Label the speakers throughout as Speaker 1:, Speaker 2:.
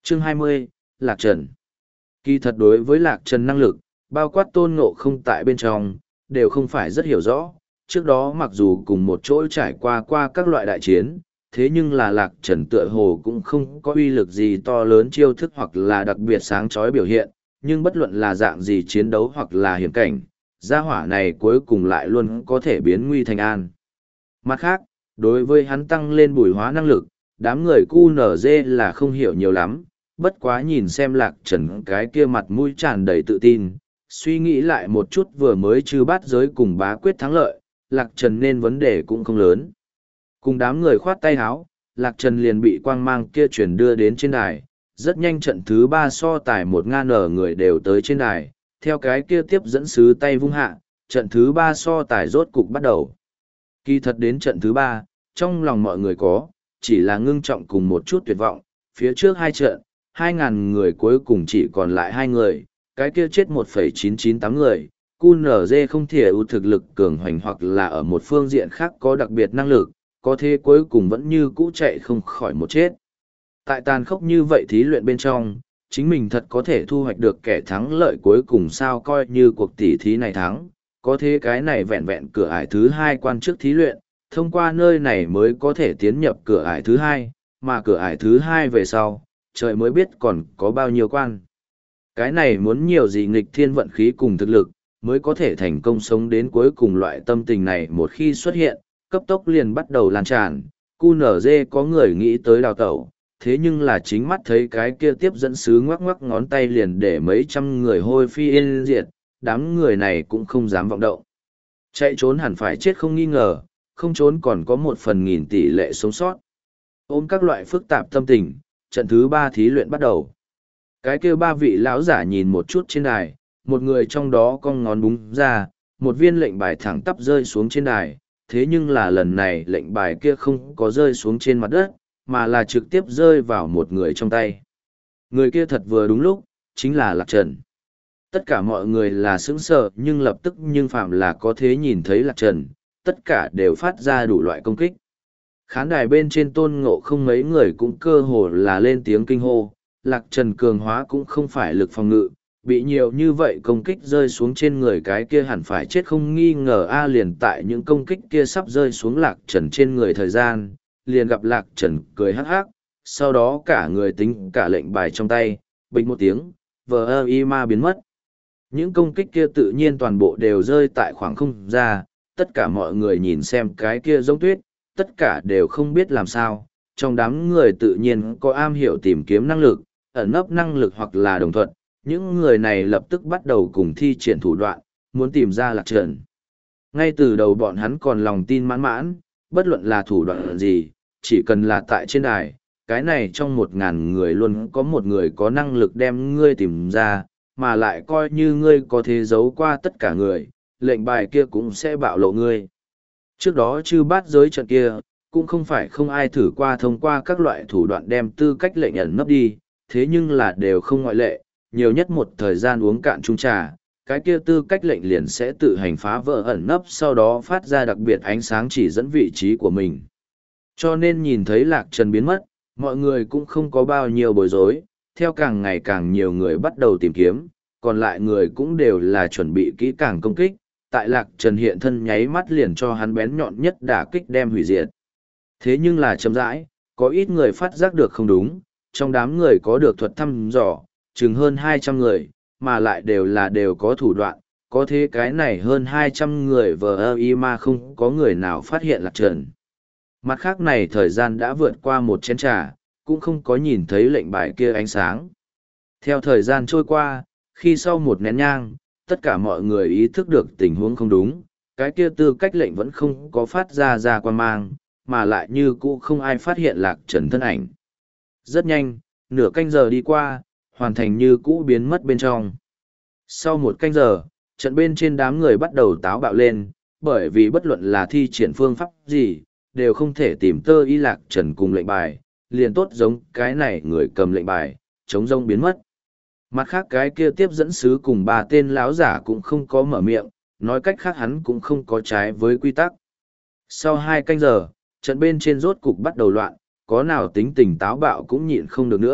Speaker 1: Chương 20, Lạc Trần. Kỳ thật đối với Lạc Trần năng lực, bao quát Tôn Ngộ Không tại bên trong, đều không phải rất hiểu rõ. Trước đó mặc dù cùng một chỗ trải qua các loại đại chiến, thế nhưng là Lạc Trần tựa hồ cũng không có uy lực gì to lớn chiêu thức hoặc là đặc biệt sáng chói biểu hiện, nhưng bất luận là dạng gì chiến đấu hoặc là hiểm cảnh, gia hỏa này cuối cùng lại luôn có thể biến nguy thành an. Mặt khác, đối với hắn tăng lên bùi hóa năng lực, đám người QNZ là không hiểu nhiều lắm, bất quá nhìn xem Lạc Trần cái kia mặt mũi tràn đầy tự tin, suy nghĩ lại một chút vừa mới trừ bát giới cùng bá quyết thắng lợi, Lạc Trần nên vấn đề cũng không lớn. Cùng đám người khoát tay háo, Lạc Trần liền bị quang mang kia chuyển đưa đến trên đài, rất nhanh trận thứ 3 so tài 1.000 người đều tới trên đài, theo cái kia tiếp dẫn sứ tay vung hạ, trận thứ 3 so tài rốt cục bắt đầu. Kỳ thật đến trận thứ 3, trong lòng mọi người có, chỉ là ngưng trọng cùng một chút tuyệt vọng, phía trước 2 trận, 2.000 người cuối cùng chỉ còn lại 2 người, cái kia chết 1,998 người, QNZ không thể ưu thực lực cường hoành hoặc là ở một phương diện khác có đặc biệt năng lực, có thế cuối cùng vẫn như cũ chạy không khỏi một chết. Tại tàn khốc như vậy thí luyện bên trong, chính mình thật có thể thu hoạch được kẻ thắng lợi cuối cùng sao coi như cuộc tỷ thí này thắng, có thế cái này vẹn vẹn cửa ải thứ 2 quan trước thí luyện, thông qua nơi này mới có thể tiến nhập cửa ải thứ 2, mà cửa ải thứ 2 về sau, trời mới biết còn có bao nhiêu quan. Cái này muốn nhiều gì nghịch thiên vận khí cùng thực lực, mới có thể thành công sống đến cuối cùng. Loại tâm tình này một khi xuất hiện, cấp tốc liền bắt đầu lan tràn, QNZ có người nghĩ tới đào tẩu, thế nhưng là chính mắt thấy cái kia tiếp dẫn sứ ngoắc ngoắc ngón tay liền để mấy trăm người hôi phi yên diệt, đám người này cũng không dám vọng động. Chạy trốn hẳn phải chết không nghi ngờ, không trốn còn có 1/1000 tỷ lệ sống sót. Ôm các loại phức tạp tâm tình, trận thứ 3 thí luyện bắt đầu. Cái kia 3 vị lão giả nhìn một chút trên đài, một người trong đó cong ngón búng ra, một viên lệnh bài thẳng tắp rơi xuống trên đài, thế nhưng là lần này lệnh bài kia không có rơi xuống trên mặt đất, mà là trực tiếp rơi vào một người trong tay. Người kia thật vừa đúng lúc, chính là Lạc Trần. Tất cả mọi người là sững sờ nhưng lập tức nhưng phạm là có thế nhìn thấy Lạc Trần, tất cả đều phát ra đủ loại công kích. Khán đài bên trên Tôn Ngộ Không mấy người cũng cơ hồ là lên tiếng kinh hô, Lạc Trần cường hóa cũng không phải lực phòng ngự, bị nhiều như vậy công kích rơi xuống trên người cái kia hẳn phải chết không nghi ngờ. Liền tại những công kích kia sắp rơi xuống Lạc Trần trên người thời gian, liền gặp Lạc Trần cười hắc hắc, sau đó cả người tính cả lệnh bài trong tay, bịch một tiếng, vờ y ma biến mất. Những công kích kia tự nhiên toàn bộ đều rơi tại khoảng không ra, tất cả mọi người nhìn xem cái kia giống tuyết, tất cả đều không biết làm sao, trong đám người tự nhiên có am hiểu tìm kiếm năng lực, ẩn nấp năng lực hoặc là đồng thuận, những người này lập tức bắt đầu cùng thi triển thủ đoạn, muốn tìm ra Lạc Trần. Ngay từ đầu bọn hắn còn lòng tin mãn mãn, bất luận là thủ đoạn gì, chỉ cần là tại trên đài, cái này trong 1.000 người luôn có một người có năng lực đem ngươi tìm ra, mà lại coi như ngươi có thể giấu qua tất cả người, lệnh bài kia cũng sẽ bạo lộ ngươi. Trước đó chư bát giới trận kia, cũng không phải không ai thử qua thông qua các loại thủ đoạn đem tư cách lệnh ẩn nấp đi, thế nhưng là đều không ngoại lệ, nhiều nhất một thời gian uống cạn chung trà, cái kia tư cách lệnh liền sẽ tự hành phá vỡ ẩn nấp, sau đó phát ra đặc biệt ánh sáng chỉ dẫn vị trí của mình. Cho nên nhìn thấy Lạc Trần biến mất, mọi người cũng không có bao nhiêu bối rối, theo càng ngày càng nhiều người bắt đầu tìm kiếm, còn lại người cũng đều là chuẩn bị kỹ càng công kích, tại Lạc Trần hiện thân nháy mắt liền cho hắn bén nhọn nhất đả kích đem hủy diệt. Thế nhưng là chậm rãi, có ít người phát giác được không đúng, trong đám người có được thuật thăm dò, chừng hơn 200 người, mà lại đều có thủ đoạn, có thế cái này hơn 200 người vờ y mà không có người nào phát hiện Lạc Trần. Mặt khác này thời gian đã vượt qua một chén trà, cũng không có nhìn thấy lệnh bài kia ánh sáng. Theo thời gian trôi qua, khi sau một nén nhang, tất cả mọi người ý thức được tình huống không đúng, cái kia tư cách lệnh vẫn không có phát ra quan mang, mà lại như cũ không ai phát hiện Lạc Trần thân ảnh. Rất nhanh, nửa canh giờ đi qua, hoàn thành như cũ biến mất bên trong. Sau một canh giờ, trận bên trên đám người bắt đầu táo bạo lên, bởi vì bất luận là thi triển phương pháp gì, đều không thể tìm tơ y Lạc Trần cùng lệnh bài, liền tốt giống cái này người cầm lệnh bài, chống rông biến mất. Mặt khác cái kia tiếp dẫn sứ cùng 3 tên lão giả cũng không có mở miệng, nói cách khác hắn cũng không có trái với quy tắc. Sau 2 canh giờ, trận bên trên rốt cục bắt đầu loạn, có nào tính tình táo bạo cũng nhịn không được nữa,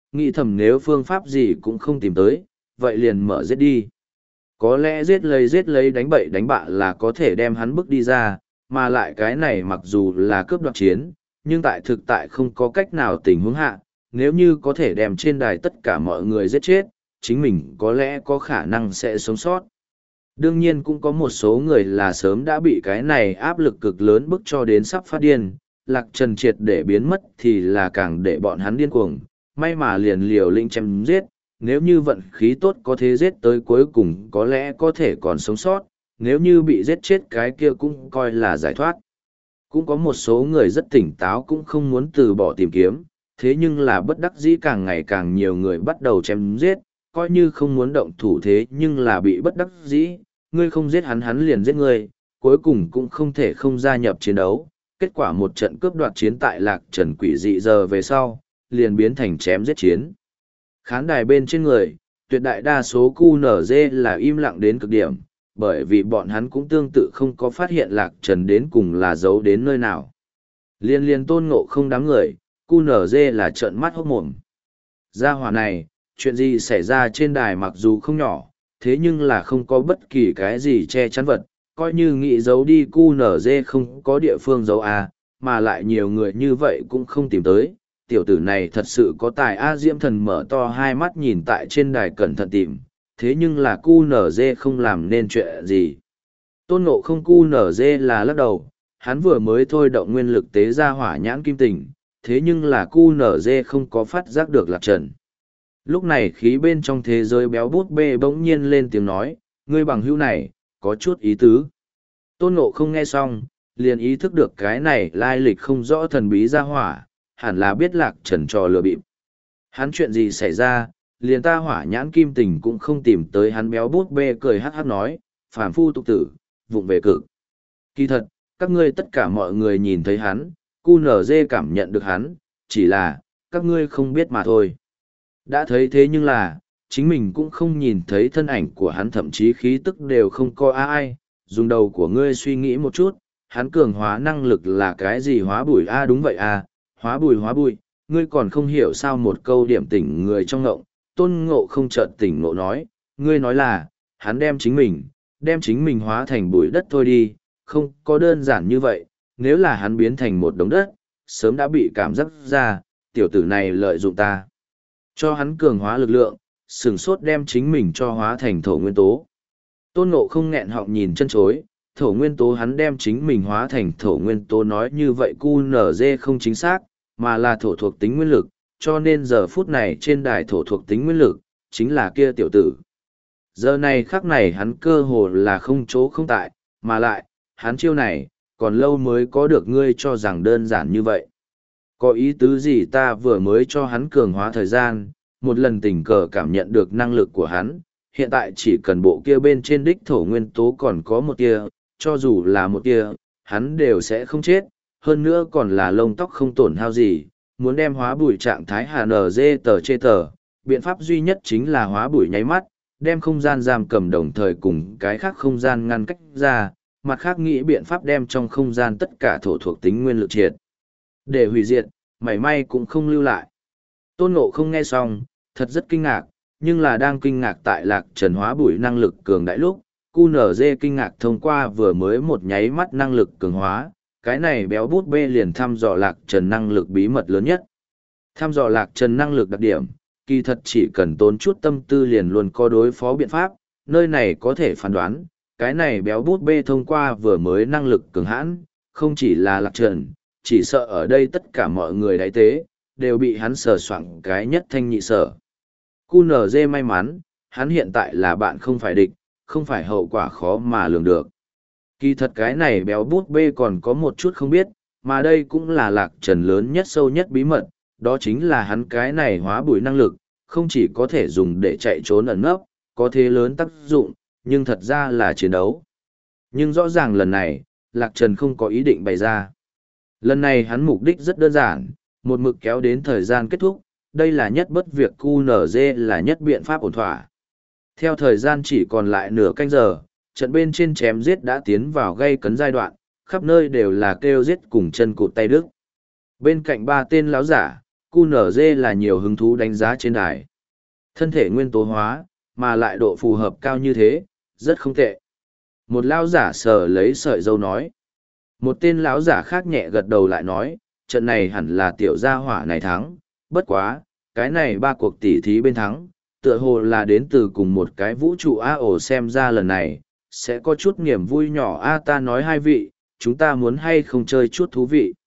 Speaker 1: nghĩ thầm nếu phương pháp gì cũng không tìm tới, vậy liền mở giết đi. Có lẽ giết lấy đánh bậy đánh bạ là có thể đem hắn bước đi ra, mà lại cái này mặc dù là cướp đoạt chiến, nhưng tại thực tại không có cách nào tình huống hạ, nếu như có thể đem trên đài tất cả mọi người giết chết, chính mình có lẽ có khả năng sẽ sống sót. Đương nhiên cũng có một số người là sớm đã bị cái này áp lực cực lớn bức cho đến sắp phát điên, Lạc Trần triệt để biến mất thì là càng để bọn hắn điên cuồng, may mà liền liều lĩnh chém giết, nếu như vận khí tốt có thể giết tới cuối cùng có lẽ có thể còn sống sót, nếu như bị giết chết cái kia cũng coi là giải thoát. Cũng có một số người rất tỉnh táo cũng không muốn từ bỏ tìm kiếm, thế nhưng là bất đắc dĩ càng ngày càng nhiều người bắt đầu chém giết, coi như không muốn động thủ thế nhưng là bị bất đắc dĩ, ngươi không giết hắn hắn liền giết ngươi, cuối cùng cũng không thể không gia nhập chiến đấu. Kết quả một trận cướp đoạt chiến tại Lạc Trần quỷ dị giờ về sau, liền biến thành chém giết chiến. Khán đài bên trên người, tuyệt đại đa số QNZ là im lặng đến cực điểm, bởi vì bọn hắn cũng tương tự không có phát hiện Lạc Trần đến cùng là giấu đến nơi nào. Liên Tôn Ngộ không đám người, QNZ là trợn mắt hốt mồm. Gia hỏa này, chuyện gì xảy ra trên đài mặc dù không nhỏ, thế nhưng là không có bất kỳ cái gì che chắn vật, coi như nghĩ giấu đi QNZ không có địa phương giấu mà lại nhiều người như vậy cũng không tìm tới. Tiểu tử này thật sự có tài Diễm Thần mở to hai mắt nhìn tại trên đài cẩn thận tìm, thế nhưng là QNZ không làm nên chuyện gì. Tôn Ngộ không QNZ là lắc đầu, hắn vừa mới thôi động nguyên lực tế ra hỏa nhãn kim tình, thế nhưng là QNZ không có phát giác được Lạc Trần. Lúc này khí bên trong thế giới béo bút bê bỗng nhiên lên tiếng nói, ngươi bằng hữu này, có chút ý tứ. Tôn Ngộ không nghe xong, liền ý thức được cái này lai lịch không rõ thần bí ra hỏa, hẳn là biết Lạc Trần trò lừa bịp. Hắn chuyện gì xảy ra, liền ta hỏa nhãn kim tình cũng không tìm tới hắn béo bút bê cười hắc hắc nói, phàm phu tục tử, vụng về cực. Kỳ thật, các ngươi tất cả mọi người nhìn thấy hắn, QNZ cảm nhận được hắn, chỉ là, các ngươi không biết mà thôi. Đã thấy thế nhưng là, chính mình cũng không nhìn thấy thân ảnh của hắn thậm chí khí tức đều không có ai, dùng đầu của ngươi suy nghĩ một chút, hắn cường hóa năng lực là cái gì hóa bụi đúng vậy hóa bụi, ngươi còn không hiểu sao một câu điểm tỉnh người trong ngộng, Tôn Ngộ không chợt tỉnh ngộ nói, ngươi nói là, hắn đem chính mình hóa thành bụi đất thôi đi, không có đơn giản như vậy, nếu là hắn biến thành một đống đất, sớm đã bị cảm giác ra, tiểu tử này lợi dụng ta. Cho hắn cường hóa lực lượng, sửng sốt đem chính mình cho hóa thành thổ nguyên tố. Tôn Ngộ không nghẹn họng nhìn chân chối, thổ nguyên tố hắn đem chính mình hóa thành thổ nguyên tố nói như vậy QNZ không chính xác, mà là thổ thuộc tính nguyên lực, cho nên giờ phút này trên đài thổ thuộc tính nguyên lực, chính là kia tiểu tử. Giờ này khắc này hắn cơ hồ là không chỗ không tại, mà lại, hắn chiêu này, còn lâu mới có được ngươi cho rằng đơn giản như vậy. Có ý tứ gì ta vừa mới cho hắn cường hóa thời gian, một lần tình cờ cảm nhận được năng lực của hắn, hiện tại chỉ cần bộ kia bên trên đích thổ nguyên tố còn có một tia, cho dù là một tia, hắn đều sẽ không chết, hơn nữa còn là lông tóc không tổn hao gì, muốn đem hóa bụi trạng thái HNZ tờ chê tờ, biện pháp duy nhất chính là hóa bụi nháy mắt, đem không gian giam cầm đồng thời cùng cái khác không gian ngăn cách ra, mặt khác nghĩ biện pháp đem trong không gian tất cả thổ thuộc tính nguyên lực triệt. Để hủy diệt, mảy may cũng không lưu lại. Tôn Ngộ không nghe xong, thật rất kinh ngạc, nhưng là đang kinh ngạc tại Lạc Trần hóa bụi năng lực cường đại lúc, QNZ kinh ngạc thông qua vừa mới một nháy mắt năng lực cường hóa, cái này béo bút bê liền thăm dò Lạc Trần năng lực bí mật lớn nhất. Thăm dò Lạc Trần năng lực đặc điểm, kỳ thật chỉ cần tốn chút tâm tư liền luôn có đối phó biện pháp, nơi này có thể phán đoán, cái này béo bút bê thông qua vừa mới năng lực cường hãn, không chỉ là Lạc Trần, chỉ sợ ở đây tất cả mọi người đáy tế, đều bị hắn sờ soạng cái nhất thanh nhị sở. QNZ may mắn, hắn hiện tại là bạn không phải địch, không phải hậu quả khó mà lường được. Kỳ thật cái này béo bút bê còn có một chút không biết, mà đây cũng là Lạc Trần lớn nhất sâu nhất bí mật, đó chính là hắn cái này hóa bụi năng lực, không chỉ có thể dùng để chạy trốn ẩn nấp, có thế lớn tác dụng, nhưng thật ra là chiến đấu. Nhưng rõ ràng lần này, Lạc Trần không có ý định bày ra. Lần này hắn mục đích rất đơn giản, một mực kéo đến thời gian kết thúc, đây là nhất bất việc QNZ là nhất biện pháp ổn thỏa. Theo thời gian chỉ còn lại nửa canh giờ, trận bên trên chém giết đã tiến vào gây cấn giai đoạn, khắp nơi đều là kêu giết cùng chân cụt tay đứt. Bên cạnh ba tên láo giả, QNZ là nhiều hứng thú đánh giá trên đài. Thân thể nguyên tố hóa, mà lại độ phù hợp cao như thế, rất không tệ. Một lão giả sờ lấy sợi dâu nói. Một tên lão giả khác nhẹ gật đầu lại nói, trận này hẳn là tiểu gia hỏa này thắng, bất quá, cái này ba cuộc tỉ thí bên thắng, tựa hồ là đến từ cùng một cái vũ trụ ổ xem ra lần này, sẽ có chút niềm vui nhỏ ta nói hai vị, chúng ta muốn hay không chơi chút thú vị.